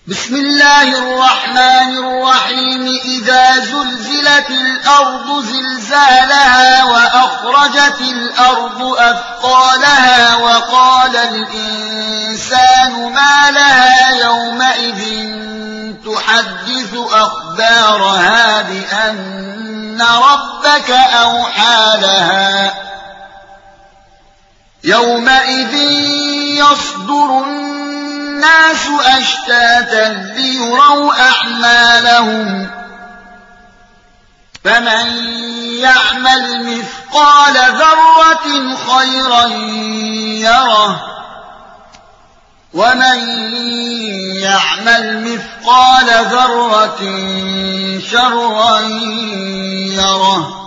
بسم الله الرحمن الرحيم إذا زلزلت الأرض زلزالها وأخرجت الأرض أثقالها وقال الإنسان ما لها يومئذ تحدث أخبارها بأن ربك أوحى لها يومئذ يصدر الناس أشتاتا ليروا أعمالهم فمن يعمل مثقال ذرة خيرا يره ومن يعمل مثقال ذرة شرا يره